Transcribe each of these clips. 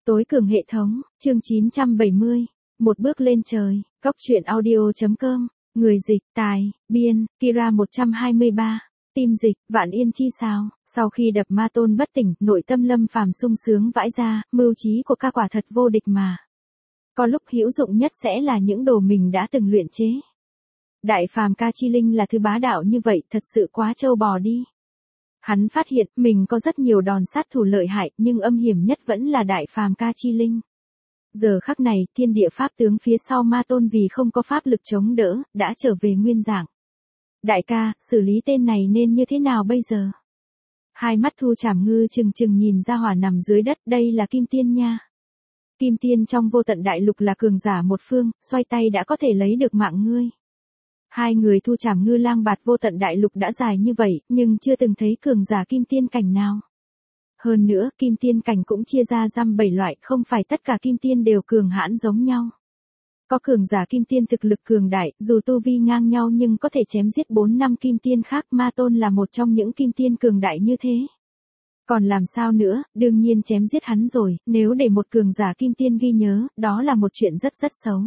Tối cường hệ thống, chương 970, một bước lên trời, Cóc truyện audio.com, người dịch, tài, biên, Kira 123, tim dịch, Vạn Yên chi sao, sau khi đập ma tôn bất tỉnh, nội tâm Lâm Phàm sung sướng vãi ra, mưu trí của ca quả thật vô địch mà. Có lúc hữu dụng nhất sẽ là những đồ mình đã từng luyện chế. Đại phàm ca chi linh là thứ bá đạo như vậy, thật sự quá trâu bò đi. Hắn phát hiện mình có rất nhiều đòn sát thủ lợi hại, nhưng âm hiểm nhất vẫn là đại phàm ca chi linh. Giờ khắc này, thiên địa pháp tướng phía sau ma tôn vì không có pháp lực chống đỡ, đã trở về nguyên dạng. Đại ca, xử lý tên này nên như thế nào bây giờ? Hai mắt Thu Trảm Ngư trừng trừng nhìn ra hỏa nằm dưới đất, đây là Kim Tiên nha. Kim Tiên trong vô tận đại lục là cường giả một phương, xoay tay đã có thể lấy được mạng ngươi. Hai người Thu Trảm Ngư lang bạt vô tận đại lục đã dài như vậy, nhưng chưa từng thấy cường giả kim tiên cảnh nào. Hơn nữa, kim tiên cảnh cũng chia ra dăm 7 loại, không phải tất cả kim tiên đều cường hãn giống nhau. Có cường giả kim tiên thực lực cường đại, dù tu vi ngang nhau nhưng có thể chém giết 4-5 kim tiên khác, ma tôn là một trong những kim tiên cường đại như thế. Còn làm sao nữa, đương nhiên chém giết hắn rồi, nếu để một cường giả kim tiên ghi nhớ, đó là một chuyện rất xấu.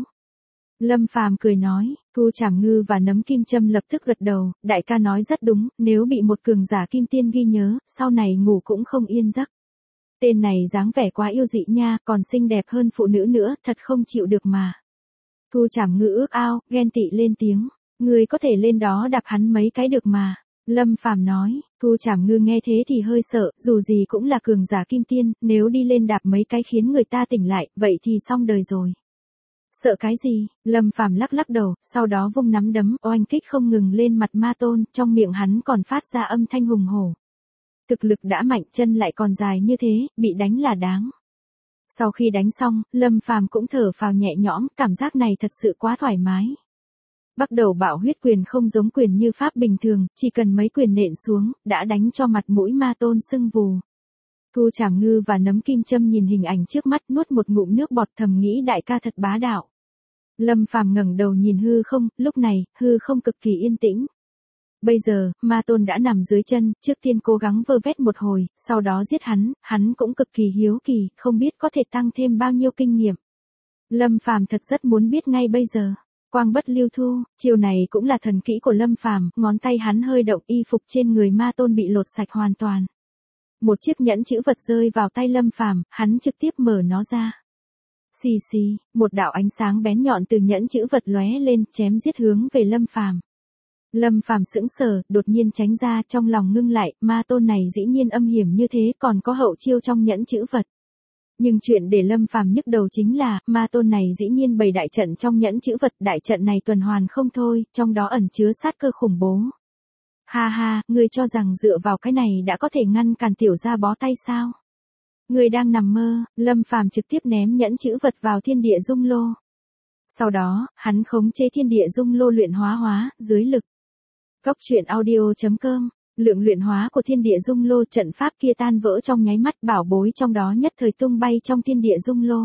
Lâm Phàm cười nói, Thu Trảm Ngư và Nấm Kim Châm lập tức gật đầu, đại ca nói rất đúng, nếu bị một cường giả kim tiên ghi nhớ, sau này ngủ cũng không yên giấc. Tên này dáng vẻ quá yêu dị nha, còn xinh đẹp hơn phụ nữ nữa, thật không chịu được mà. Thu Trảm Ngư ước ao, ghen tị lên tiếng, người có thể lên đó đạp hắn mấy cái được mà. Lâm Phàm nói, Thu Trảm Ngư nghe thế thì hơi sợ, dù gì cũng là cường giả kim tiên, nếu đi lên đạp mấy cái khiến người ta tỉnh lại, vậy thì xong đời rồi. Sợ cái gì? Lâm Phàm lắc lắc đầu, sau đó vung nắm đấm oanh kích không ngừng lên mặt ma tôn, trong miệng hắn còn phát ra âm thanh hùng hổ. Thực lực đã mạnh, chân lại còn dài như thế, bị đánh là đáng. Sau khi đánh xong, Lâm Phàm cũng thở phào nhẹ nhõm, cảm giác này thật sự quá thoải mái. Bắt đầu bạo huyết quyền không giống quyền như pháp bình thường, chỉ cần mấy quyền nện xuống, đã đánh cho mặt mũi ma tôn sưng vù. Thu Trảm Ngư và Nấm Kim Châm nhìn hình ảnh trước mắt nuốt một ngụm nước bọt thầm nghĩ đại ca thật bá đạo. Lâm Phàm ngẩng đầu nhìn hư không, lúc này, hư không cực kỳ yên tĩnh. Bây giờ, ma tôn đã nằm dưới chân, trước tiên cố gắng vơ vét một hồi, sau đó giết hắn cũng cực kỳ hiếu kỳ, không biết có thể tăng thêm bao nhiêu kinh nghiệm. Lâm Phàm thật rất muốn biết ngay bây giờ. Quang bất lưu thu, chiều này cũng là thần kỹ của Lâm Phàm, ngón tay hắn hơi động, y phục trên người ma tôn bị lột sạch hoàn toàn. Một chiếc nhẫn chữ vật rơi vào tay Lâm Phàm, hắn trực tiếp mở nó ra. Xì xì, một đạo ánh sáng bén nhọn từ nhẫn chữ vật lóe lên, chém giết hướng về Lâm Phàm. Lâm Phàm sững sờ, đột nhiên tránh ra, trong lòng ngưng lại, ma tôn này dĩ nhiên âm hiểm như thế, còn có hậu chiêu trong nhẫn chữ vật. Nhưng chuyện để Lâm Phàm nhức đầu chính là, ma tôn này dĩ nhiên bày đại trận trong nhẫn chữ vật, đại trận này tuần hoàn không thôi, trong đó ẩn chứa sát cơ khủng bố. Ha ha, ngươi cho rằng dựa vào cái này đã có thể ngăn cản tiểu gia bó tay sao? Ngươi đang nằm mơ, Lâm Phàm trực tiếp ném nhẫn chữ vật vào thiên địa dung lô. Sau đó, hắn khống chế thiên địa dung lô luyện hóa, dưới lực. Cóc truyện audio.com, lượng luyện hóa của thiên địa dung lô, trận pháp kia tan vỡ trong nháy mắt, bảo bối trong đó nhất thời tung bay trong thiên địa dung lô.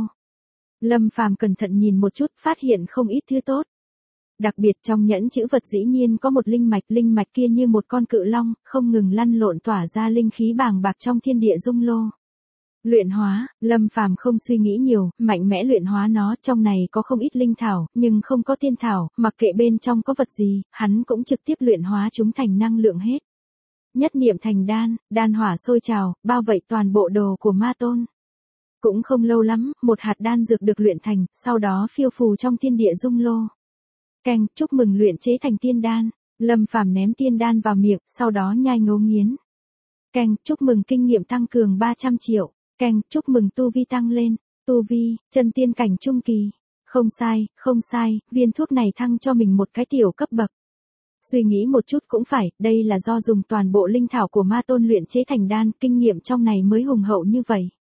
Lâm Phàm cẩn thận nhìn một chút, phát hiện không ít thứ tốt. Đặc biệt trong nhẫn chữ vật dĩ nhiên có một linh mạch kia như một con cự long, không ngừng lăn lộn tỏa ra linh khí bàng bạc trong thiên địa dung lô. Luyện hóa, Lâm Phàm không suy nghĩ nhiều, mạnh mẽ luyện hóa nó, trong này có không ít linh thảo, nhưng không có tiên thảo, mặc kệ bên trong có vật gì, hắn cũng trực tiếp luyện hóa chúng thành năng lượng hết. Nhất niệm thành đan, đan hỏa sôi trào, bao vây toàn bộ đồ của ma tôn. Cũng không lâu lắm, một hạt đan dược được luyện thành, sau đó phiêu phù trong thiên địa dung lô. Keng, chúc mừng luyện chế thành tiên đan. Lâm Phàm ném tiên đan vào miệng, sau đó nhai ngấu nghiến. Keng, chúc mừng kinh nghiệm tăng cường 300 triệu. Keng, chúc mừng tu vi tăng lên. Tu vi, chân tiên cảnh trung kỳ. Không sai, viên thuốc này thăng cho mình một cái tiểu cấp bậc. Suy nghĩ một chút cũng phải, đây là do dùng toàn bộ linh thảo của ma tôn luyện chế thành đan, kinh nghiệm trong này mới hùng hậu như vậy.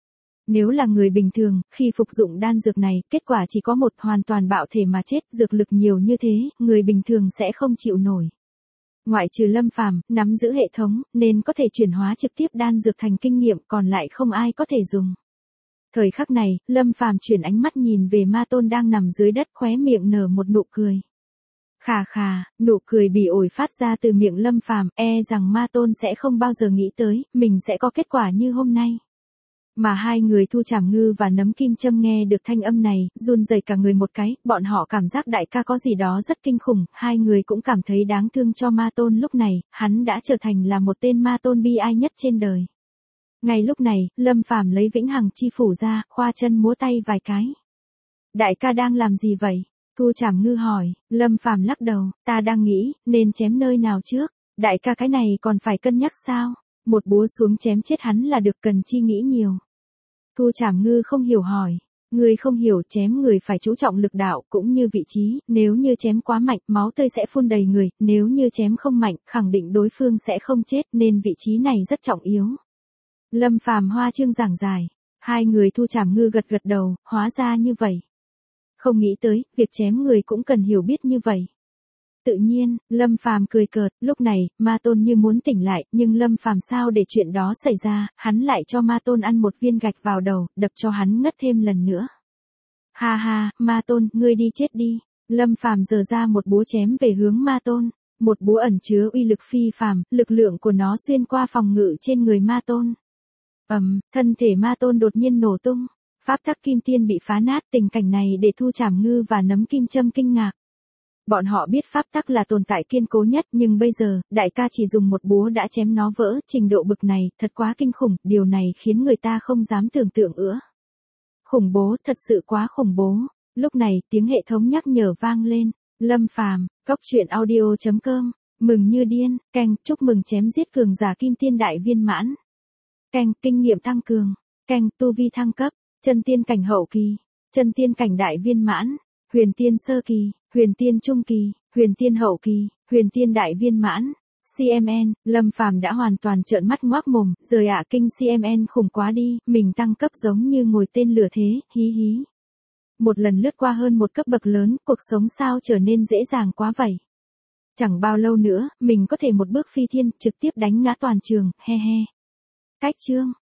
Nếu là người bình thường, khi phục dụng đan dược này, kết quả chỉ có một, hoàn toàn bạo thể mà chết, dược lực nhiều như thế, người bình thường sẽ không chịu nổi. Ngoại trừ Lâm Phàm, nắm giữ hệ thống, nên có thể chuyển hóa trực tiếp đan dược thành kinh nghiệm, còn lại không ai có thể dùng. Thời khắc này, Lâm Phàm chuyển ánh mắt nhìn về ma tôn đang nằm dưới đất, khóe miệng nở một nụ cười. Khà khà, nụ cười bỉ ổi phát ra từ miệng Lâm Phàm, rằng ma tôn sẽ không bao giờ nghĩ tới, mình sẽ có kết quả như hôm nay. Mà hai người Thu Trảm Ngư và Nấm Kim Châm nghe được thanh âm này, run rẩy cả người một cái, bọn họ cảm giác đại ca có gì đó rất kinh khủng, hai người cũng cảm thấy đáng thương cho Ma Tôn lúc này, hắn đã trở thành là một tên Ma Tôn bi ai nhất trên đời. Ngay lúc này, Lâm Phàm lấy Vĩnh Hằng chi phủ ra, khoa chân múa tay vài cái. Đại ca đang làm gì vậy? Thu Trảm Ngư hỏi, Lâm Phàm lắc đầu, ta đang nghĩ, nên chém nơi nào trước? Đại ca cái này còn phải cân nhắc sao? Một búa xuống chém chết hắn là được, cần chi nghĩ nhiều. Thu Trảm Ngư không hiểu hỏi, người không hiểu, chém người phải chú trọng lực đạo cũng như vị trí, nếu như chém quá mạnh, máu tươi sẽ phun đầy người, nếu như chém không mạnh, khẳng định đối phương sẽ không chết, nên vị trí này rất trọng yếu. Lâm Phàm hoa trương giảng giải, hai người Thu Trảm Ngư gật gật đầu, hóa ra như vậy. Không nghĩ tới, việc chém người cũng cần hiểu biết như vậy. Tự nhiên, Lâm Phàm cười cợt, lúc này, Ma Tôn như muốn tỉnh lại, nhưng Lâm Phàm sao để chuyện đó xảy ra, hắn lại cho Ma Tôn ăn một viên gạch vào đầu, đập cho hắn ngất thêm lần nữa. Ha ha, Ma Tôn, ngươi đi chết đi. Lâm Phàm giơ ra một búa chém về hướng Ma Tôn, một búa ẩn chứa uy lực phi phàm, lực lượng của nó xuyên qua phòng ngự trên người Ma Tôn. Thân thể Ma Tôn đột nhiên nổ tung, pháp tắc kim tiên bị phá nát, tình cảnh này để Thu Trảm Ngư và Nấm Kim Châm kinh ngạc. Bọn họ biết pháp tắc là tồn tại kiên cố nhất, nhưng bây giờ, đại ca chỉ dùng một búa đã chém nó vỡ, trình độ bực này, thật quá kinh khủng, điều này khiến người ta không dám tưởng tượng nữa. Khủng bố, thật sự quá khủng bố. Lúc này, tiếng hệ thống nhắc nhở vang lên, Lâm Phàm, coctruyện.audio.com, mừng như điên, canh, chúc mừng chém giết cường giả kim tiên đại viên mãn. Canh, kinh nghiệm tăng cường, canh, tu vi thăng cấp, chân tiên cảnh hậu kỳ, chân tiên cảnh đại viên mãn, huyền tiên sơ kỳ, huyền tiên trung kỳ, huyền tiên hậu kỳ, huyền tiên đại viên mãn. CMN, Lâm Phàm đã hoàn toàn trợn mắt ngoác mồm, rời ạ, kinh CMN khủng quá đi, mình tăng cấp giống như ngồi tên lửa thế, hí hí. Một lần lướt qua hơn một cấp bậc lớn, cuộc sống sao trở nên dễ dàng quá vậy. Chẳng bao lâu nữa, mình có thể một bước phi thiên, trực tiếp đánh ngã toàn trường, he he. Cách chương.